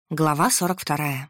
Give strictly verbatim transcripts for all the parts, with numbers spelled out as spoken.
Глава сорок вторая.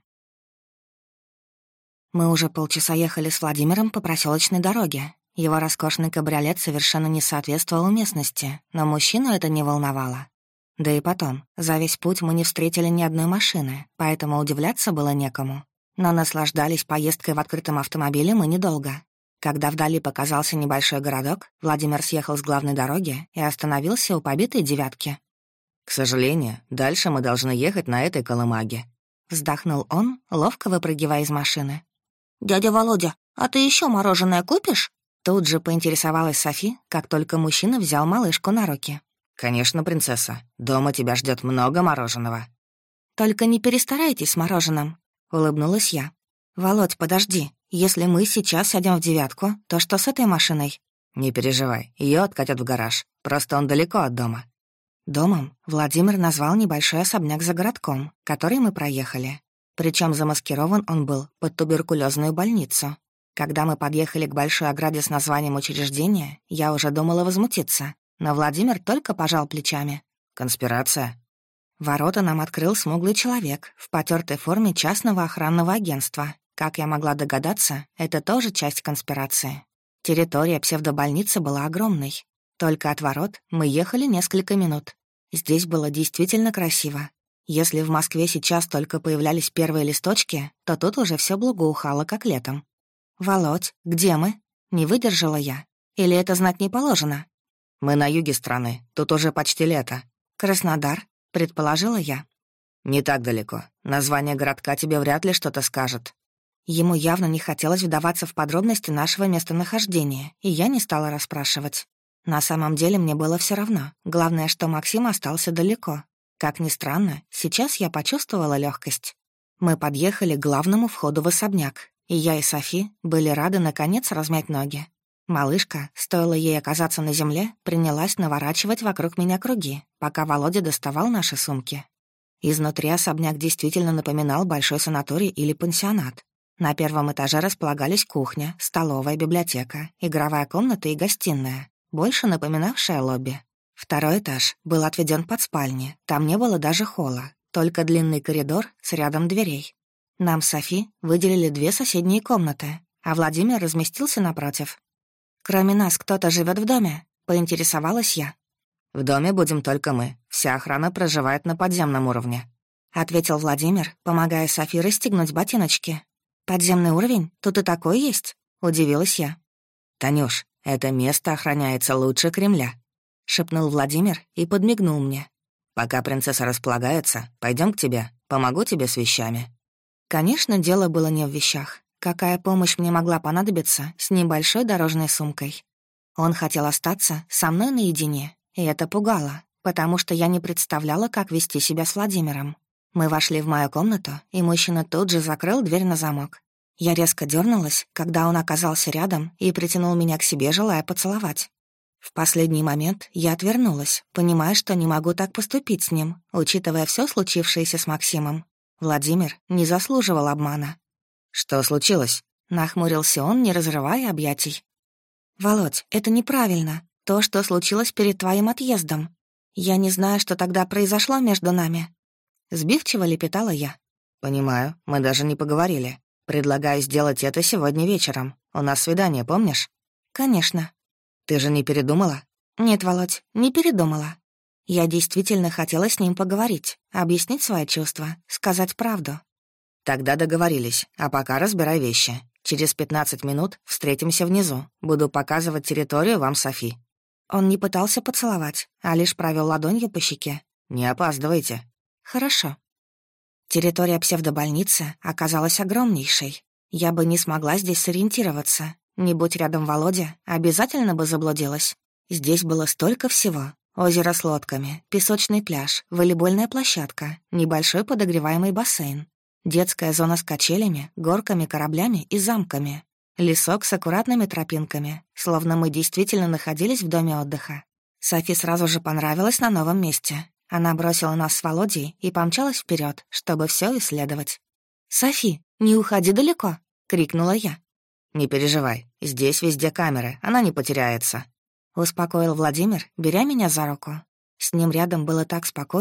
Мы уже полчаса ехали с Владимиром по проселочной дороге. Его роскошный кабриолет совершенно не соответствовал местности, но мужчину это не волновало. Да и потом, за весь путь мы не встретили ни одной машины, поэтому удивляться было некому. Но наслаждались поездкой в открытом автомобиле мы недолго. Когда вдали показался небольшой городок, Владимир съехал с главной дороги и остановился у побитой «девятки». «К сожалению, дальше мы должны ехать на этой колымаге», — вздохнул он, ловко выпрыгивая из машины. «Дядя Володя, а ты еще мороженое купишь?» Тут же поинтересовалась Софи, как только мужчина взял малышку на руки. «Конечно, принцесса. Дома тебя ждет много мороженого». «Только не перестарайтесь с мороженым», — улыбнулась я. «Володь, подожди. Если мы сейчас сядем в девятку, то что с этой машиной?» «Не переживай, ее откатят в гараж. Просто он далеко от дома». Домом Владимир назвал небольшой особняк за городком, который мы проехали. Причем замаскирован он был под туберкулезную больницу. Когда мы подъехали к большой ограде с названием учреждения, я уже думала возмутиться, но Владимир только пожал плечами. «Конспирация?» Ворота нам открыл смуглый человек в потертой форме частного охранного агентства. Как я могла догадаться, это тоже часть конспирации. Территория псевдобольницы была огромной. Только от ворот мы ехали несколько минут. Здесь было действительно красиво. Если в Москве сейчас только появлялись первые листочки, то тут уже все благоухало, как летом. «Володь, где мы?» — не выдержала я. «Или это знать не положено?» «Мы на юге страны, тут уже почти лето». «Краснодар», — предположила я. «Не так далеко. Название городка тебе вряд ли что-то скажет». Ему явно не хотелось вдаваться в подробности нашего местонахождения, и я не стала расспрашивать. На самом деле мне было все равно. Главное, что Максим остался далеко. Как ни странно, сейчас я почувствовала легкость. Мы подъехали к главному входу в особняк, и я и Софи были рады наконец размять ноги. Малышка, стоило ей оказаться на земле, принялась наворачивать вокруг меня круги, пока Володя доставал наши сумки. Изнутри особняк действительно напоминал большой санаторий или пансионат. На первом этаже располагались кухня, столовая, библиотека, игровая комната и гостиная, больше напоминавшая лобби. Второй этаж был отведен под спальни, там не было даже холла, только длинный коридор с рядом дверей. Нам с Софи выделили две соседние комнаты, а Владимир разместился напротив. «Кроме нас кто-то живет в доме?» — поинтересовалась я. «В доме будем только мы, вся охрана проживает на подземном уровне», — ответил Владимир, помогая Софи расстегнуть ботиночки. «Подземный уровень? Тут и такой есть?» — удивилась я. «Танюш, это место охраняется лучше Кремля», — шепнул Владимир и подмигнул мне. «Пока принцесса располагается, пойдем к тебе, помогу тебе с вещами». Конечно, дело было не в вещах. Какая помощь мне могла понадобиться с небольшой дорожной сумкой? Он хотел остаться со мной наедине, и это пугало, потому что я не представляла, как вести себя с Владимиром. Мы вошли в мою комнату, и мужчина тут же закрыл дверь на замок. Я резко дернулась, когда он оказался рядом и притянул меня к себе, желая поцеловать. В последний момент я отвернулась, понимая, что не могу так поступить с ним, учитывая все случившееся с Максимом. Владимир не заслуживал обмана. «Что случилось?» — нахмурился он, не разрывая объятий. «Володь, это неправильно. То, что случилось перед твоим отъездом. Я не знаю, что тогда произошло между нами». Сбивчиво лепетала я. «Понимаю, мы даже не поговорили. Предлагаю сделать это сегодня вечером. У нас свидание, помнишь?» «Конечно». «Ты же не передумала?» «Нет, Володь, не передумала. Я действительно хотела с ним поговорить, объяснить свои чувства, сказать правду». «Тогда договорились, а пока разбирай вещи. Через пятнадцать минут встретимся внизу. Буду показывать территорию вам, Софи». Он не пытался поцеловать, а лишь провел ладонью по щеке. «Не опаздывайте». «Хорошо». Территория псевдобольницы оказалась огромнейшей. Я бы не смогла здесь сориентироваться. Не будь рядом Володя, обязательно бы заблудилась. Здесь было столько всего. Озеро с лодками, песочный пляж, волейбольная площадка, небольшой подогреваемый бассейн, детская зона с качелями, горками, кораблями и замками, лесок с аккуратными тропинками, словно мы действительно находились в доме отдыха. Софи сразу же понравилось на новом месте. Она бросила нас с Володей и помчалась вперед, чтобы все исследовать. «Софи, не уходи далеко!» — крикнула я. «Не переживай, здесь везде камеры, она не потеряется», — успокоил Владимир, беря меня за руку. С ним рядом было так спокойно,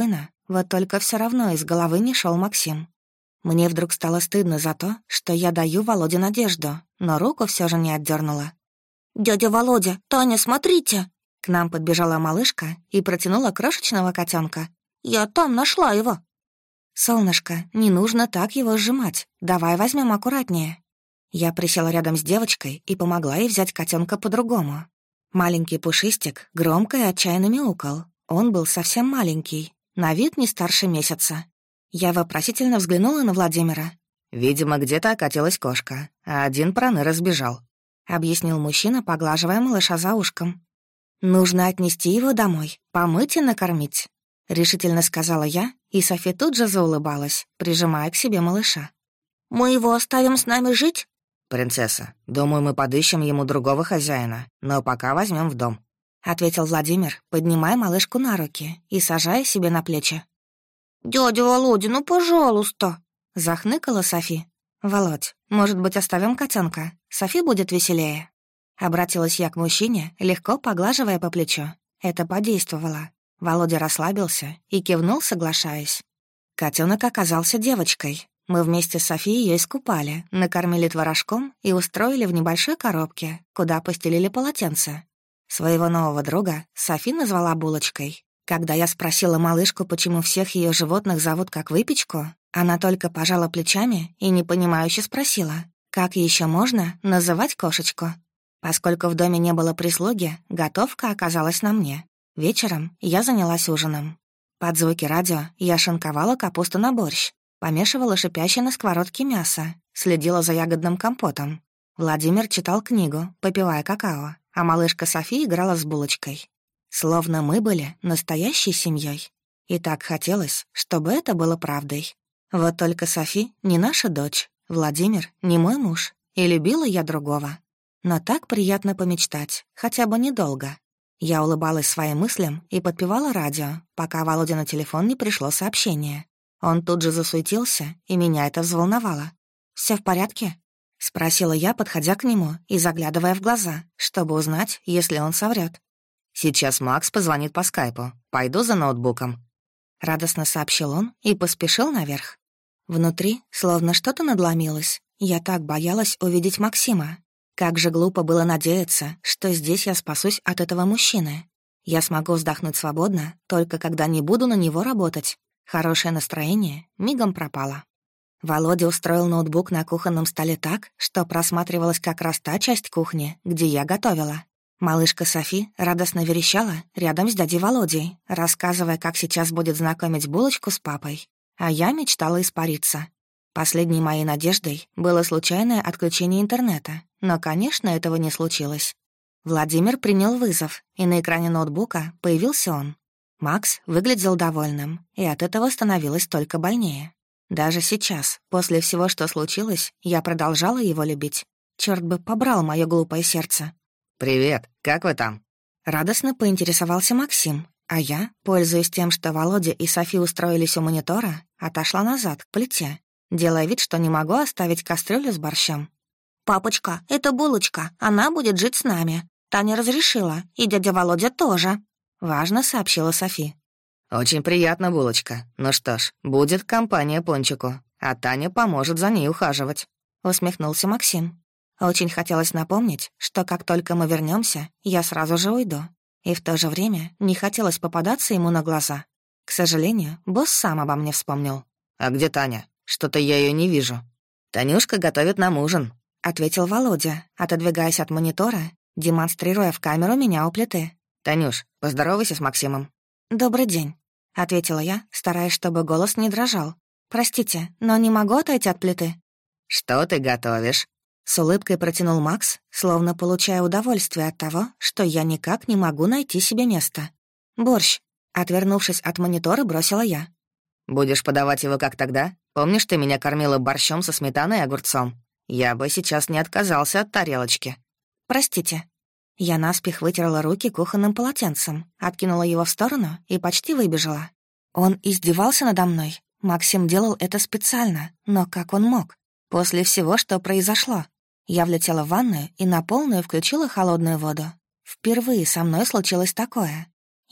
Вот только все равно из головы не шел Максим. Мне вдруг стало стыдно за то, что я даю Володе надежду, но руку все же не отдернула. «Дядя Володя, Таня, смотрите!» К нам подбежала малышка и протянула крошечного котенка. «Я там нашла его!» «Солнышко, не нужно так его сжимать. Давай возьмем аккуратнее». Я присела рядом с девочкой и помогла ей взять котенка по-другому. Маленький пушистик громко и отчаянно мяукал. Он был совсем маленький, на вид не старше месяца. Я вопросительно взглянула на Владимира. «Видимо, где-то окатилась кошка, а один проныр разбежал», — объяснил мужчина, поглаживая малыша за ушком. «Нужно отнести его домой, помыть и накормить», — решительно сказала я, и Софи тут же заулыбалась, прижимая к себе малыша. «Мы его оставим с нами жить?» «Принцесса, думаю, мы подыщем ему другого хозяина, но пока возьмем в дом», — ответил Владимир, поднимая малышку на руки и сажая себе на плечи. «Дядя Володя, ну пожалуйста!» — захныкала Софи. «Володь, может быть, оставим котенка? Софи будет веселее». Обратилась я к мужчине, легко поглаживая по плечу. Это подействовало. Володя расслабился и кивнул, соглашаясь. Котенок оказался девочкой. Мы вместе с Софией ее искупали, накормили творожком и устроили в небольшой коробке, куда постелили полотенце. Своего нового друга Софи назвала Булочкой. Когда я спросила малышку, почему всех ее животных зовут как выпечку, она только пожала плечами и непонимающе спросила, как еще можно называть кошечку. Поскольку в доме не было прислуги, готовка оказалась на мне. Вечером я занялась ужином. Под звуки радио я шинковала капусту на борщ, помешивала шипящее на сковородке мясо, следила за ягодным компотом. Владимир читал книгу, попивая какао, а малышка Софи играла с Булочкой. Словно мы были настоящей семьей. И так хотелось, чтобы это было правдой. Вот только Софи не наша дочь, Владимир не мой муж, и любила я другого. Но так приятно помечтать, хотя бы недолго. Я улыбалась своим мыслям и подпевала радио, пока Володе на телефон не пришло сообщение. Он тут же засуетился, и меня это взволновало. «Все в порядке?» — спросила я, подходя к нему и заглядывая в глаза, чтобы узнать, если он соврет. «Сейчас Макс позвонит по скайпу. Пойду за ноутбуком», — радостно сообщил он и поспешил наверх. Внутри словно что-то надломилось. Я так боялась увидеть Максима. Как же глупо было надеяться, что здесь я спасусь от этого мужчины. Я смогу вздохнуть свободно, только когда не буду на него работать. Хорошее настроение мигом пропало. Володя устроил ноутбук на кухонном столе так, что просматривалась как раз та часть кухни, где я готовила. Малышка Софи радостно верещала рядом с дядей Володей, рассказывая, как сейчас будет знакомить Булочку с папой. А я мечтала испариться. Последней моей надеждой было случайное отключение интернета, но, конечно, этого не случилось. Владимир принял вызов, и на экране ноутбука появился он. Макс выглядел довольным, и от этого становилось только больнее. Даже сейчас, после всего, что случилось, я продолжала его любить. Чёрт бы побрал моё глупое сердце. «Привет, как вы там?» Радостно поинтересовался Максим, а я, пользуясь тем, что Володя и Софи устроились у монитора, отошла назад, к плите, делая вид, что не могу оставить кастрюлю с борщом. «Папочка, это Булочка, она будет жить с нами. Таня разрешила, и дядя Володя тоже», — важно сообщила Софи. «Очень приятно, Булочка. Ну что ж, будет компания Пончику, а Таня поможет за ней ухаживать», — усмехнулся Максим. Очень хотелось напомнить, что как только мы вернемся, я сразу же уйду. И в то же время не хотелось попадаться ему на глаза. К сожалению, босс сам обо мне вспомнил. «А где Таня? Что-то я ее не вижу». «Танюшка готовит нам ужин», — ответил Володя, отодвигаясь от монитора, демонстрируя в камеру меня у плиты. «Танюш, поздоровайся с Максимом». «Добрый день», — ответила я, стараясь, чтобы голос не дрожал. «Простите, но не могу отойти от плиты». «Что ты готовишь?» С улыбкой протянул Макс, словно получая удовольствие от того, что я никак не могу найти себе места. «Борщ», — отвернувшись от монитора, бросила я. «Будешь подавать его как тогда? Помнишь, ты меня кормила борщом со сметаной и огурцом? Я бы сейчас не отказался от тарелочки». «Простите». Я наспех вытерла руки кухонным полотенцем, откинула его в сторону и почти выбежала. Он издевался надо мной. Максим делал это специально, но как он мог? После всего, что произошло. Я влетела в ванную и на полную включила холодную воду. Впервые со мной случилось такое.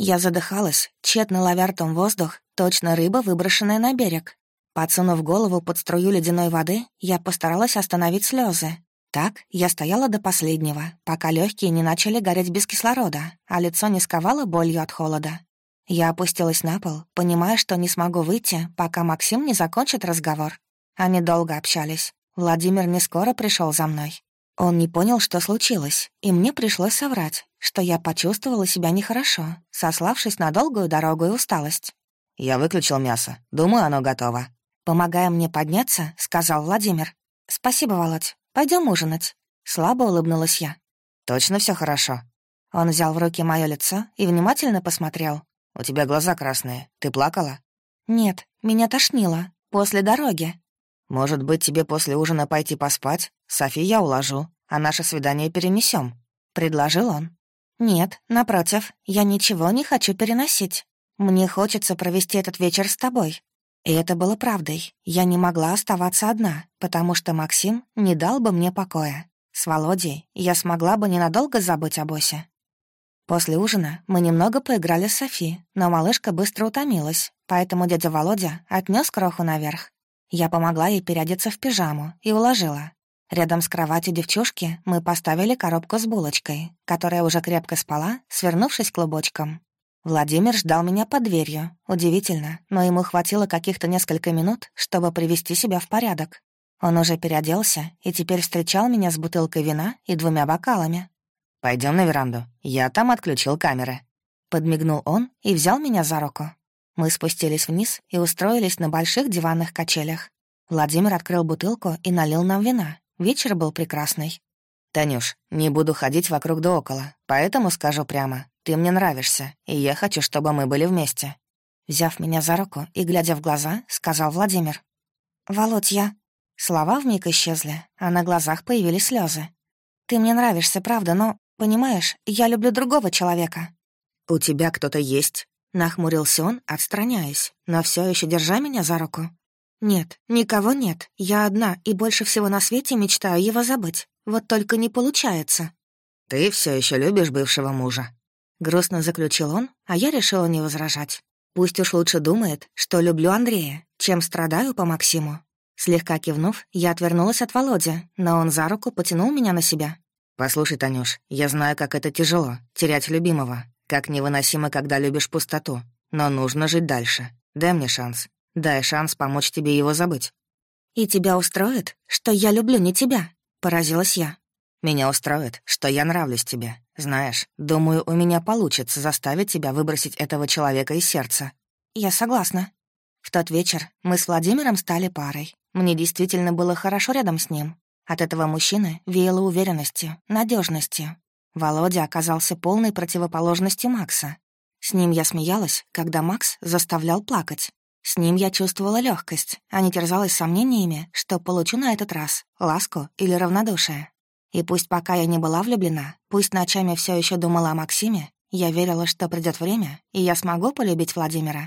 Я задыхалась, тщетно ловя ртом воздух, точно рыба, выброшенная на берег. Подсунув голову под струю ледяной воды, я постаралась остановить слезы. Так я стояла до последнего, пока легкие не начали гореть без кислорода, а лицо не сковало болью от холода. Я опустилась на пол, понимая, что не смогу выйти, пока Максим не закончит разговор. Они долго общались. Владимир не скоро пришел за мной. Он не понял, что случилось, и мне пришлось соврать, что я почувствовала себя нехорошо, сославшись на долгую дорогу и усталость. «Я выключил мясо. Думаю, оно готово». Помогая мне подняться, сказал Владимир. «Спасибо, Володь. Пойдем ужинать». Слабо улыбнулась я. «Точно все хорошо?» Он взял в руки мое лицо и внимательно посмотрел. «У тебя глаза красные. Ты плакала?» «Нет, меня тошнило. После дороги». «Может быть, тебе после ужина пойти поспать? Софи я уложу, а наше свидание перенесем, предложил он. «Нет, напротив, я ничего не хочу переносить. Мне хочется провести этот вечер с тобой». И это было правдой. Я не могла оставаться одна, потому что Максим не дал бы мне покоя. С Володей я смогла бы ненадолго забыть о боссе. После ужина мы немного поиграли с Софи, но малышка быстро утомилась, поэтому дядя Володя отнес кроху наверх. Я помогла ей переодеться в пижаму и уложила. Рядом с кроватью девчушки мы поставили коробку с булочкой, которая уже крепко спала, свернувшись клубочком. Владимир ждал меня под дверью. Удивительно, но ему хватило каких-то несколько минут, чтобы привести себя в порядок. Он уже переоделся и теперь встречал меня с бутылкой вина и двумя бокалами. «Пойдем на веранду. Я там отключил камеры». Подмигнул он и взял меня за руку. Мы спустились вниз и устроились на больших диванных качелях. Владимир открыл бутылку и налил нам вина. Вечер был прекрасный. «Танюш, не буду ходить вокруг да около, поэтому скажу прямо. Ты мне нравишься, и я хочу, чтобы мы были вместе». Взяв меня за руку и глядя в глаза, сказал Владимир. «Володь, я...» Слова вмиг исчезли, а на глазах появились слезы. «Ты мне нравишься, правда, но, понимаешь, я люблю другого человека». «У тебя кто-то есть?» Нахмурился он, отстраняясь, но все еще держа меня за руку. «Нет, никого нет. Я одна и больше всего на свете мечтаю его забыть. Вот только не получается». «Ты все еще любишь бывшего мужа?» Грустно заключил он, а я решила не возражать. Пусть уж лучше думает, что люблю Андрея, чем страдаю по Максиму. Слегка кивнув, я отвернулась от Володи, но он за руку потянул меня на себя. «Послушай, Танюш, я знаю, как это тяжело — терять любимого, как невыносимо, когда любишь пустоту, но нужно жить дальше. Дай мне шанс. Дай шанс помочь тебе его забыть». «И тебя устроит, что я люблю не тебя?» — поразилась я. «Меня устроит, что я нравлюсь тебе. Знаешь, думаю, у меня получится заставить тебя выбросить этого человека из сердца». «Я согласна». В тот вечер мы с Владимиром стали парой. Мне действительно было хорошо рядом с ним. От этого мужчины веяло уверенностью, надежностью. Володя оказался полной противоположностью Макса. С ним я смеялась, когда Макс заставлял плакать. С ним я чувствовала легкость, а не терзалась сомнениями, что получу на этот раз ласку или равнодушие. И пусть пока я не была влюблена, пусть ночами все еще думала о Максиме, я верила, что придет время, и я смогу полюбить Владимира.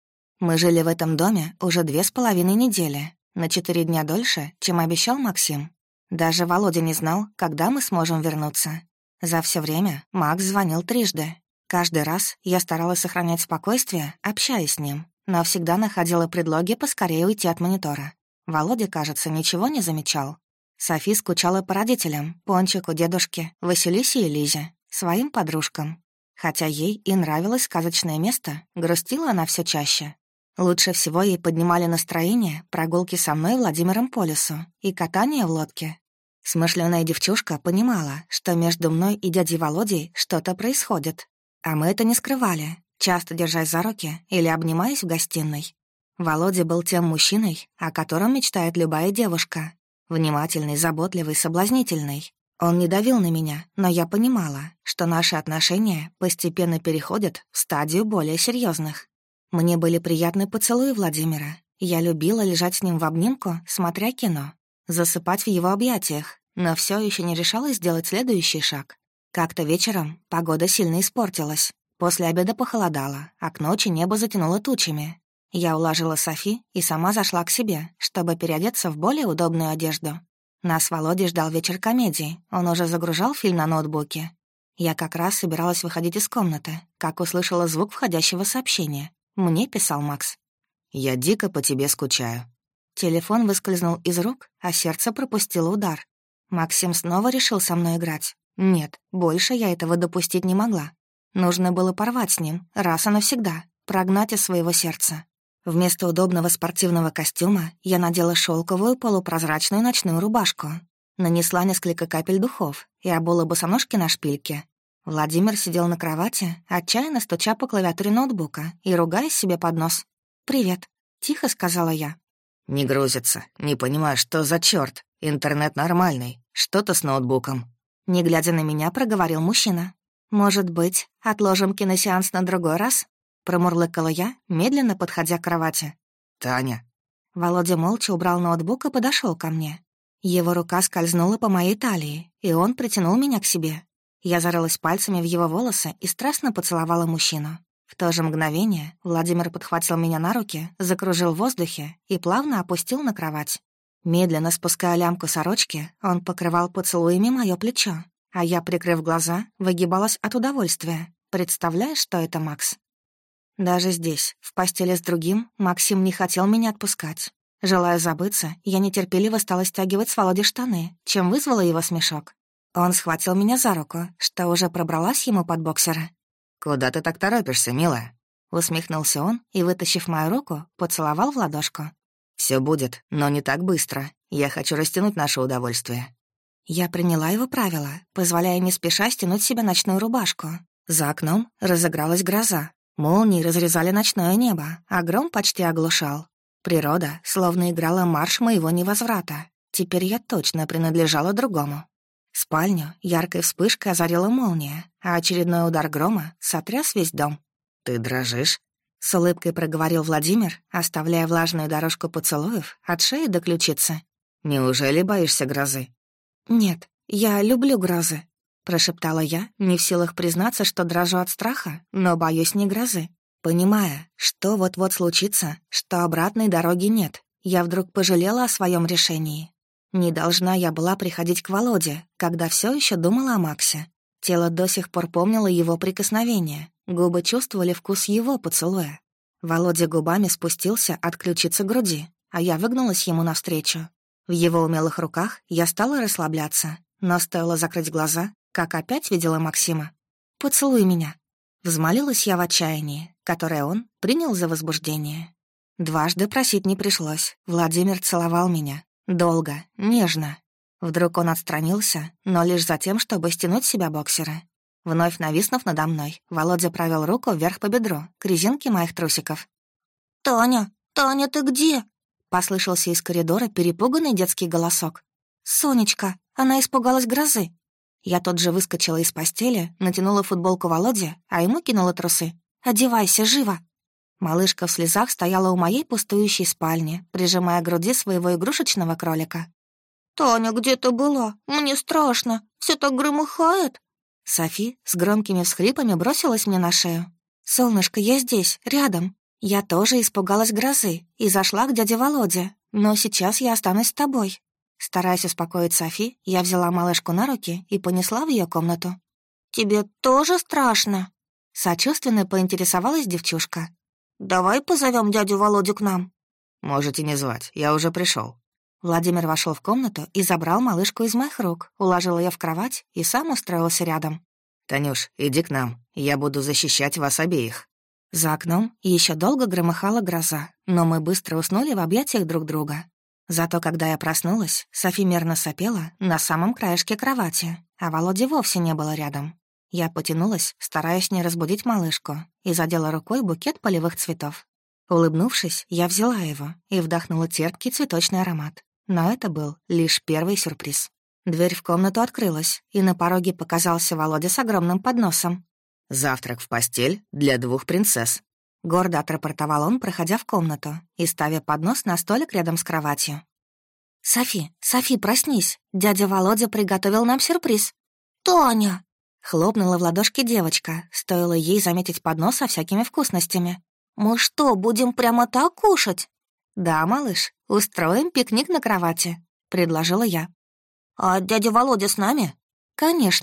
Мы жили в этом доме уже две с половиной недели, на четыре дня дольше, чем обещал Максим. Даже Володя не знал, когда мы сможем вернуться. За все время Макс звонил трижды. Каждый раз я старалась сохранять спокойствие, общаясь с ним, но всегда находила предлоги поскорее уйти от монитора. Володя, кажется, ничего не замечал. Софи скучала по родителям, Пончику, дедушке, Василисе и Лизе, своим подружкам. Хотя ей и нравилось сказочное место, грустила она все чаще. Лучше всего ей поднимали настроение прогулки со мной и Владимиром по лесу и катание в лодке. Смышленая девчушка понимала, что между мной и дядей Володей что-то происходит. А мы это не скрывали, часто держась за руки или обнимаясь в гостиной. Володя был тем мужчиной, о котором мечтает любая девушка. Внимательный, заботливый, соблазнительный. Он не давил на меня, но я понимала, что наши отношения постепенно переходят в стадию более серьезных. Мне были приятны поцелуи Владимира. Я любила лежать с ним в обнимку, смотря кино, засыпать в его объятиях, но все еще не решалась сделать следующий шаг. Как-то вечером погода сильно испортилась. После обеда похолодало, а к ночи небо затянуло тучами. Я уложила Софи и сама зашла к себе, чтобы переодеться в более удобную одежду. Нас с Володей ждал вечер комедии, он уже загружал фильм на ноутбуке. Я как раз собиралась выходить из комнаты, как услышала звук входящего сообщения. Мне писал Макс. «Я дико по тебе скучаю». Телефон выскользнул из рук, а сердце пропустило удар. Максим снова решил со мной играть. Нет, больше я этого допустить не могла. Нужно было порвать с ним, раз и навсегда, прогнать из своего сердца. Вместо удобного спортивного костюма я надела шелковую полупрозрачную ночную рубашку. Нанесла несколько капель духов и обула босоножки на шпильке. Владимир сидел на кровати, отчаянно стуча по клавиатуре ноутбука и ругаясь себе под нос. «Привет», — тихо сказала я. «Не грузится. Не понимаю, что за чёрт. Интернет нормальный. Что-то с ноутбуком». Не глядя на меня, проговорил мужчина. «Может быть, отложим киносеанс на другой раз?» Промурлыкала я, медленно подходя к кровати. «Таня». Володя молча убрал ноутбук и подошел ко мне. Его рука скользнула по моей талии, и он притянул меня к себе. Я зарылась пальцами в его волосы и страстно поцеловала мужчину. В то же мгновение Владимир подхватил меня на руки, закружил в воздухе и плавно опустил на кровать. Медленно спуская лямку сорочки, он покрывал поцелуями мое плечо, а я, прикрыв глаза, выгибалась от удовольствия, представляя, что это Макс. Даже здесь, в постели с другим, Максим не хотел меня отпускать. Желая забыться, я нетерпеливо стала стягивать с Володи штаны, чем вызвала его смешок. Он схватил меня за руку, что уже пробралась ему под боксера. «Куда ты так торопишься, милая?» Усмехнулся он и, вытащив мою руку, поцеловал в ладошку. «Все будет, но не так быстро. Я хочу растянуть наше удовольствие». Я приняла его правила, позволяя не спеша стянуть себе ночную рубашку. За окном разыгралась гроза. Молнии разрезали ночное небо, а гром почти оглушал. Природа словно играла марш моего невозврата. Теперь я точно принадлежала другому. Спальню яркой вспышкой озарила молния, а очередной удар грома сотряс весь дом. «Ты дрожишь?» — с улыбкой проговорил Владимир, оставляя влажную дорожку поцелуев от шеи до ключицы. «Неужели боишься грозы?» «Нет, я люблю грозы», — прошептала я, не в силах признаться, что дрожу от страха, но боюсь не грозы. Понимая, что вот-вот случится, что обратной дороги нет, я вдруг пожалела о своем решении. Не должна я была приходить к Володе, когда все еще думала о Максе. Тело до сих пор помнило его прикосновение, губы чувствовали вкус его поцелуя. Володя губами спустился от ключицы к груди, а я выгнулась ему навстречу. В его умелых руках я стала расслабляться, но стоило закрыть глаза, как опять видела Максима. «Поцелуй меня», — взмолилась я в отчаянии, которое он принял за возбуждение. Дважды просить не пришлось, Владимир целовал меня. Долго, нежно. Вдруг он отстранился, но лишь за тем, чтобы стянуть с себя боксеры. Вновь нависнув надо мной, Володя провел руку вверх по бедру, к резинке моих трусиков. «Таня, Таня, ты где?» — послышался из коридора перепуганный детский голосок. «Сонечка, она испугалась грозы». Я тут же выскочила из постели, натянула футболку Володе, а ему кинула трусы. «Одевайся, живо!» Малышка в слезах стояла у моей пустующей спальни, прижимая к груди своего игрушечного кролика. «Таня, где ты была? Мне страшно. Все так громыхает». Софи с громкими всхлипами бросилась мне на шею. «Солнышко, я здесь, рядом. Я тоже испугалась грозы и зашла к дяде Володе, но сейчас я останусь с тобой». Стараясь успокоить Софи, я взяла малышку на руки и понесла в ее комнату. «Тебе тоже страшно?» Сочувственно поинтересовалась девчушка. «Давай позовем дядю Володю к нам». «Можете не звать, я уже пришел. Владимир вошел в комнату и забрал малышку из моих рук, уложил ее в кровать и сам устроился рядом. «Танюш, иди к нам, я буду защищать вас обеих». За окном еще долго громыхала гроза, но мы быстро уснули в объятиях друг друга. Зато когда я проснулась, Софи мерно сопела на самом краешке кровати, а Володи вовсе не было рядом. Я потянулась, стараясь не разбудить малышку, и задела рукой букет полевых цветов. Улыбнувшись, я взяла его и вдохнула терпкий цветочный аромат. Но это был лишь первый сюрприз. Дверь в комнату открылась, и на пороге показался Володя с огромным подносом. «Завтрак в постель для двух принцесс», — гордо отрапортовал он, проходя в комнату и ставя поднос на столик рядом с кроватью. «Софи, Софи, проснись! Дядя Володя приготовил нам сюрприз!» «Таня!» — хлопнула в ладошки девочка, стоило ей заметить поднос со всякими вкусностями. «Мы что, будем прямо так кушать?» «Да, малыш, устроим пикник на кровати», — предложила я. «А дядя Володя с нами?» «Конечно».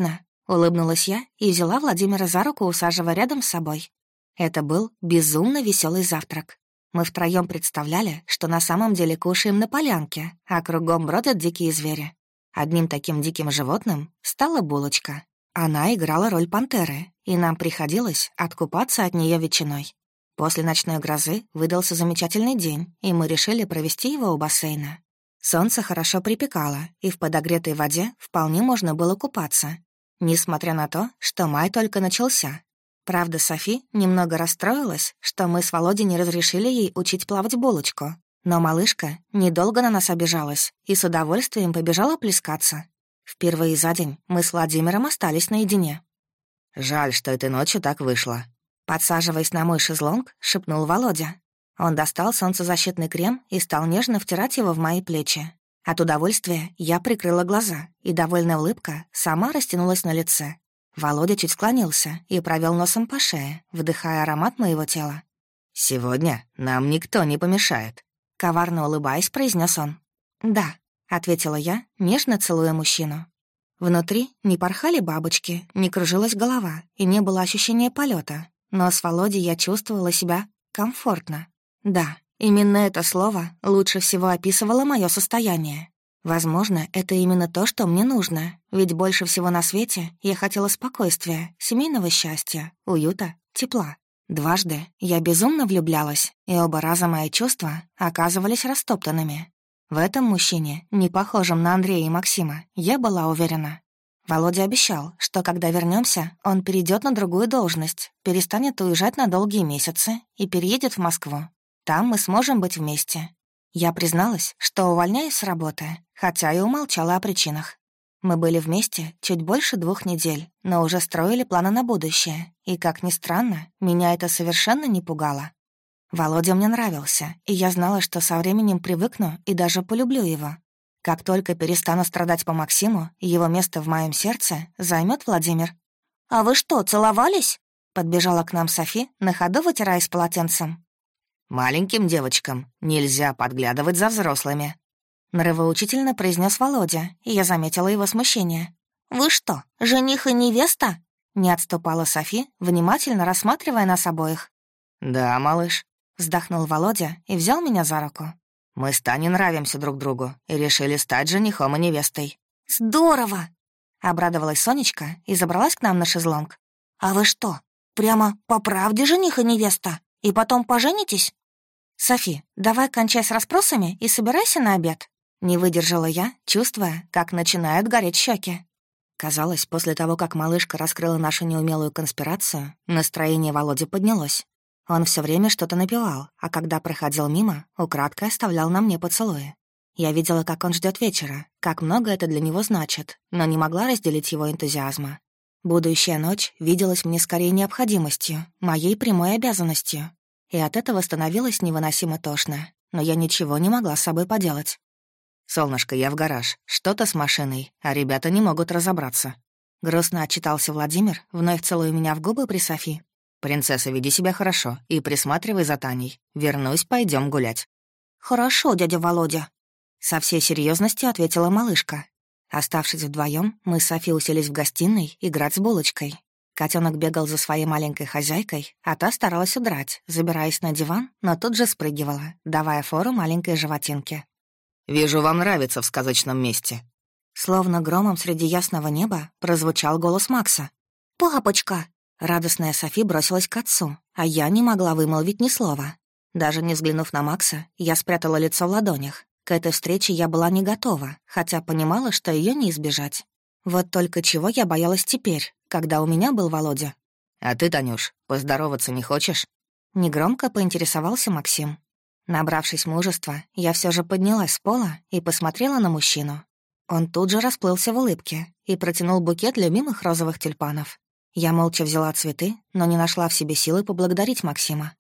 — улыбнулась я и взяла Владимира за руку, усаживая рядом с собой. Это был безумно веселый завтрак. Мы втроем представляли, что на самом деле кушаем на полянке, а кругом бродят дикие звери. Одним таким диким животным стала булочка. Она играла роль пантеры, и нам приходилось откупаться от нее ветчиной. После ночной грозы выдался замечательный день, и мы решили провести его у бассейна. Солнце хорошо припекало, и в подогретой воде вполне можно было купаться, несмотря на то, что май только начался. Правда, Софи немного расстроилась, что мы с Володей не разрешили ей учить плавать булочку. Но малышка недолго на нас обижалась и с удовольствием побежала плескаться. Впервые за день мы с Владимиром остались наедине. «Жаль, что этой ночью так вышло», — подсаживаясь на мой шезлонг, шепнул Володя. Он достал солнцезащитный крем и стал нежно втирать его в мои плечи. От удовольствия я прикрыла глаза, и довольная улыбка сама растянулась на лице. Володя чуть склонился и провел носом по шее, вдыхая аромат моего тела. «Сегодня нам никто не помешает», — коварно улыбаясь, произнес он. «Да», — ответила я, нежно целуя мужчину. Внутри не порхали бабочки, не кружилась голова и не было ощущения полета, но с Володей я чувствовала себя комфортно. Да, именно это слово лучше всего описывало мое состояние. Возможно, это именно то, что мне нужно, ведь больше всего на свете я хотела спокойствия, семейного счастья, уюта, тепла. Дважды я безумно влюблялась, и оба раза мои чувства оказывались растоптанными. В этом мужчине, не похожем на Андрея и Максима, я была уверена. Володя обещал, что когда вернемся, он перейдет на другую должность, перестанет уезжать на долгие месяцы и переедет в Москву. Там мы сможем быть вместе. Я призналась, что увольняюсь с работы, хотя и умолчала о причинах. Мы были вместе чуть больше двух недель, но уже строили планы на будущее, и, как ни странно, меня это совершенно не пугало. Володя мне нравился, и я знала, что со временем привыкну и даже полюблю его. Как только перестану страдать по Максиму, его место в моем сердце займет Владимир. «А вы что, целовались?» — подбежала к нам Софи, на ходу вытираясь полотенцем. «Маленьким девочкам нельзя подглядывать за взрослыми», — нравоучительно произнес Володя, и я заметила его смущение. «Вы что, жених и невеста?» — не отступала Софи, внимательно рассматривая нас обоих. «Да, малыш», — вздохнул Володя и взял меня за руку. «Мы с Таней нравимся друг другу и решили стать женихом и невестой». «Здорово!» — обрадовалась Сонечка и забралась к нам на шезлонг. «А вы что, прямо по правде жених и невеста? И потом поженитесь?» «Софи, давай кончай с расспросами и собирайся на обед». Не выдержала я, чувствуя, как начинают гореть щеки. Казалось, после того, как малышка раскрыла нашу неумелую конспирацию, настроение Володи поднялось. Он все время что-то напевал, а когда проходил мимо, украдкой оставлял на мне поцелуи. Я видела, как он ждет вечера, как много это для него значит, но не могла разделить его энтузиазма. Будущая ночь виделась мне скорее необходимостью, моей прямой обязанностью. И от этого становилось невыносимо тошно, но я ничего не могла с собой поделать. «Солнышко, я в гараж. Что-то с машиной, а ребята не могут разобраться». Грустно отчитался Владимир, вновь целуя меня в губы при Софи. «Принцесса, веди себя хорошо и присматривай за Таней. Вернусь, пойдем гулять». «Хорошо, дядя Володя», — со всей серьезностью ответила малышка. Оставшись вдвоем, мы с Софи уселись в гостиной играть с булочкой. Котенок бегал за своей маленькой хозяйкой, а та старалась удрать, забираясь на диван, но тут же спрыгивала, давая фору маленькой животинке. «Вижу, вам нравится в сказочном месте». Словно громом среди ясного неба прозвучал голос Макса. «Папочка!» Радостная Софи бросилась к отцу, а я не могла вымолвить ни слова. Даже не взглянув на Макса, я спрятала лицо в ладонях. К этой встрече я была не готова, хотя понимала, что ее не избежать. Вот только чего я боялась теперь, когда у меня был Володя. «А ты, Танюш, поздороваться не хочешь?» Негромко поинтересовался Максим. Набравшись мужества, я все же поднялась с пола и посмотрела на мужчину. Он тут же расплылся в улыбке и протянул букет любимых розовых тюльпанов. Я молча взяла цветы, но не нашла в себе силы поблагодарить Максима.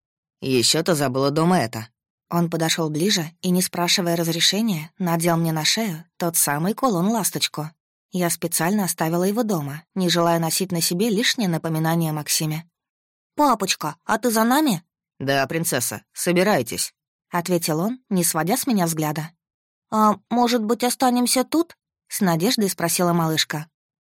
Еще ты забыла дома это». Он подошел ближе и, не спрашивая разрешения, надел мне на шею тот самый кулон-ласточку. Я специально оставила его дома, не желая носить на себе лишнее напоминание о Максиме. «Папочка, а ты за нами?» «Да, принцесса, собирайтесь», — ответил он, не сводя с меня взгляда. «А может быть, останемся тут?» — с надеждой спросила малышка.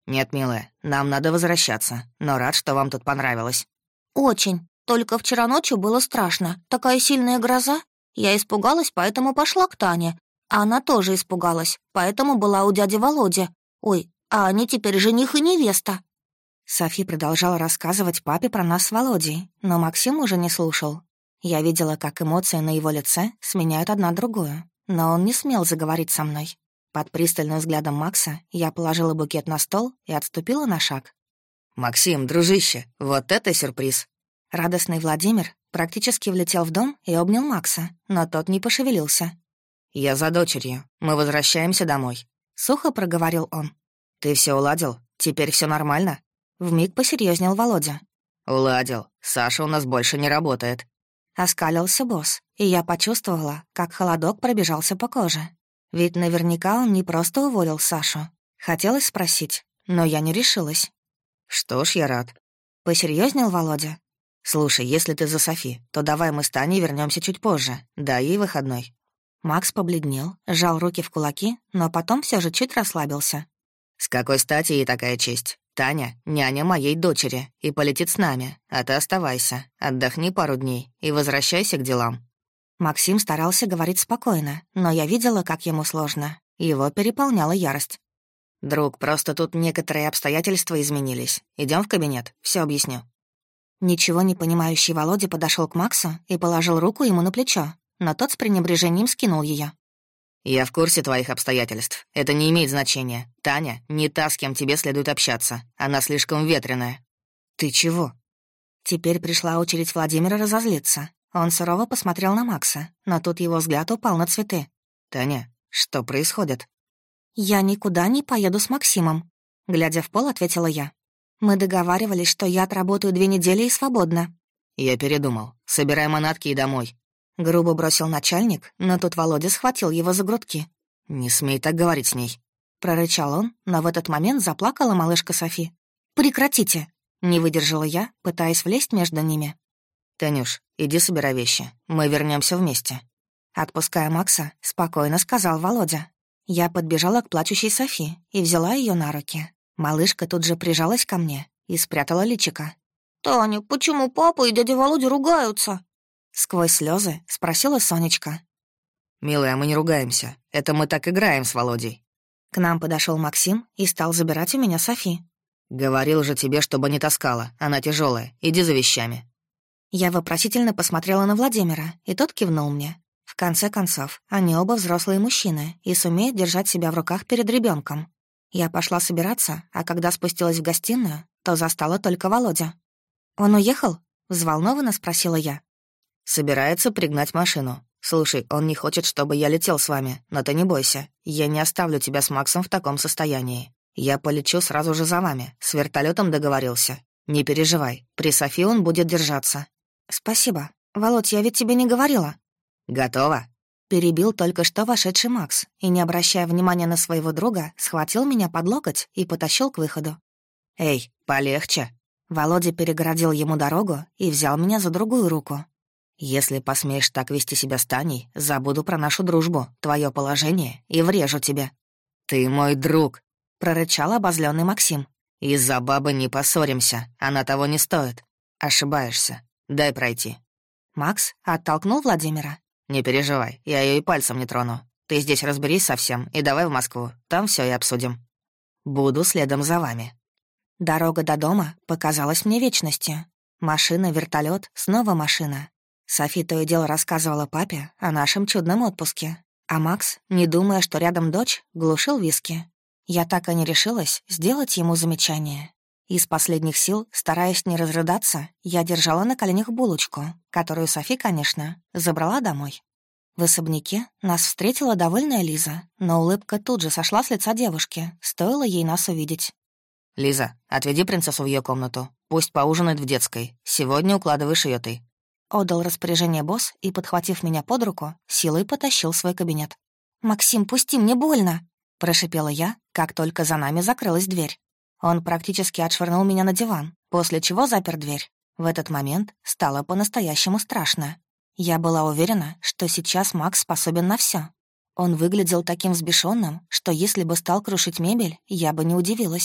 «Нет, милая, нам надо возвращаться, но рад, что вам тут понравилось». «Очень. Только вчера ночью было страшно. Такая сильная гроза. Я испугалась, поэтому пошла к Тане. А она тоже испугалась, поэтому была у дяди Володи. Ой, а они теперь жених и невеста». Софи продолжала рассказывать папе про нас с Володей, но Максим уже не слушал. Я видела, как эмоции на его лице сменяют одна другую, но он не смел заговорить со мной. Под пристальным взглядом Макса я положила букет на стол и отступила на шаг. «Максим, дружище, вот это сюрприз!» Радостный Владимир практически влетел в дом и обнял Макса, но тот не пошевелился. «Я за дочерью. Мы возвращаемся домой», — сухо проговорил он. «Ты все уладил? Теперь все нормально?» Вмиг посерьезнел Володя. «Уладил. Саша у нас больше не работает». Оскалился босс, и я почувствовала, как холодок пробежался по коже. Ведь наверняка он не просто уволил Сашу. Хотелось спросить, но я не решилась. «Что ж, я рад». Посерьезнел Володя. «Слушай, если ты за Софи, то давай мы с Таней вернемся чуть позже. Дай ей выходной». Макс побледнел, сжал руки в кулаки, но потом все же чуть расслабился. «С какой стати ей такая честь? Таня — няня моей дочери и полетит с нами, а ты оставайся, отдохни пару дней и возвращайся к делам». Максим старался говорить спокойно, но я видела, как ему сложно. Его переполняла ярость. «Друг, просто тут некоторые обстоятельства изменились. Идем в кабинет, все объясню». Ничего не понимающий Володя подошел к Максу и положил руку ему на плечо, но тот с пренебрежением скинул ее. «Я в курсе твоих обстоятельств. Это не имеет значения. Таня не та, с кем тебе следует общаться. Она слишком ветреная». «Ты чего?» Теперь пришла очередь Владимира разозлиться. Он сурово посмотрел на Макса, но тут его взгляд упал на цветы. «Таня, что происходит?» «Я никуда не поеду с Максимом», — глядя в пол, ответила я. «Мы договаривались, что я отработаю две недели и свободна». «Я передумал. Собирай манатки и домой». Грубо бросил начальник, но тут Володя схватил его за грудки. «Не смей так говорить с ней», — прорычал он, но в этот момент заплакала малышка Софи. «Прекратите!» — не выдержала я, пытаясь влезть между ними. «Танюш, иди собирай вещи, мы вернемся вместе». Отпуская Макса, спокойно сказал Володя. Я подбежала к плачущей Софи и взяла ее на руки. Малышка тут же прижалась ко мне и спрятала личико. «Таня, почему папа и дядя Володя ругаются?» Сквозь слезы спросила Сонечка. «Милая, мы не ругаемся. Это мы так играем с Володей». К нам подошел Максим и стал забирать у меня Софи. «Говорил же тебе, чтобы не таскала. Она тяжелая. Иди за вещами». Я вопросительно посмотрела на Владимира, и тот кивнул мне. В конце концов, они оба взрослые мужчины и сумеют держать себя в руках перед ребенком. Я пошла собираться, а когда спустилась в гостиную, то застала только Володя. «Он уехал?» — взволнованно спросила я. «Собирается пригнать машину. Слушай, он не хочет, чтобы я летел с вами, но ты не бойся. Я не оставлю тебя с Максом в таком состоянии. Я полечу сразу же за вами, с вертолетом договорился. Не переживай, при Софи он будет держаться». «Спасибо. Володь, я ведь тебе не говорила». «Готово?» Перебил только что вошедший Макс и, не обращая внимания на своего друга, схватил меня под локоть и потащил к выходу. «Эй, полегче!» Володя перегородил ему дорогу и взял меня за другую руку. «Если посмеешь так вести себя с Таней, забуду про нашу дружбу, твое положение и врежу тебе». «Ты мой друг!» — прорычал обозленный Максим. «Из-за бабы не поссоримся, она того не стоит. Ошибаешься. Дай пройти». Макс оттолкнул Владимира. «Не переживай, я ее и пальцем не трону. Ты здесь разберись со всем и давай в Москву, там все и обсудим. Буду следом за вами». Дорога до дома показалась мне вечностью. Машина, вертолет, снова машина. Софи то и дело рассказывала папе о нашем чудном отпуске, а Макс, не думая, что рядом дочь, глушил виски. Я так и не решилась сделать ему замечание. Из последних сил, стараясь не разрыдаться, я держала на коленях булочку, которую Софи, конечно, забрала домой. В особняке нас встретила довольная Лиза, но улыбка тут же сошла с лица девушки, стоило ей нас увидеть. «Лиза, отведи принцессу в ее комнату. Пусть поужинает в детской. Сегодня укладываешь ее ты». Отдал распоряжение босс и, подхватив меня под руку, силой потащил в свой кабинет. «Максим, пусти, мне больно!» — прошипела я, как только за нами закрылась дверь. Он практически отшвырнул меня на диван, после чего запер дверь. В этот момент стало по-настоящему страшно. Я была уверена, что сейчас Макс способен на все. Он выглядел таким взбешенным, что если бы стал крушить мебель, я бы не удивилась.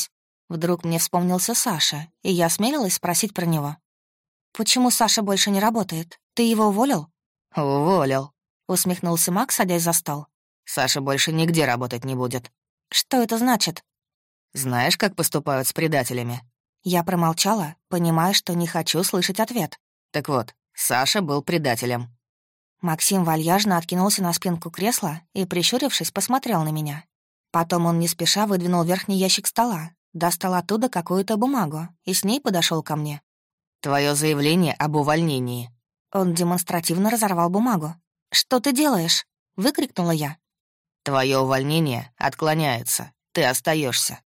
Вдруг мне вспомнился Саша, и я осмелилась спросить про него. «Почему Саша больше не работает? Ты его уволил?» «Уволил», — усмехнулся Макс, садясь за стол. «Саша больше нигде работать не будет». «Что это значит?» «Знаешь, как поступают с предателями?» Я промолчала, понимая, что не хочу слышать ответ. «Так вот, Саша был предателем». Максим вальяжно откинулся на спинку кресла и, прищурившись, посмотрел на меня. Потом он не спеша выдвинул верхний ящик стола, достал оттуда какую-то бумагу и с ней подошел ко мне. «Твое заявление об увольнении». Он демонстративно разорвал бумагу. «Что ты делаешь?» — выкрикнула я. «Твое увольнение отклоняется. Ты остаешься.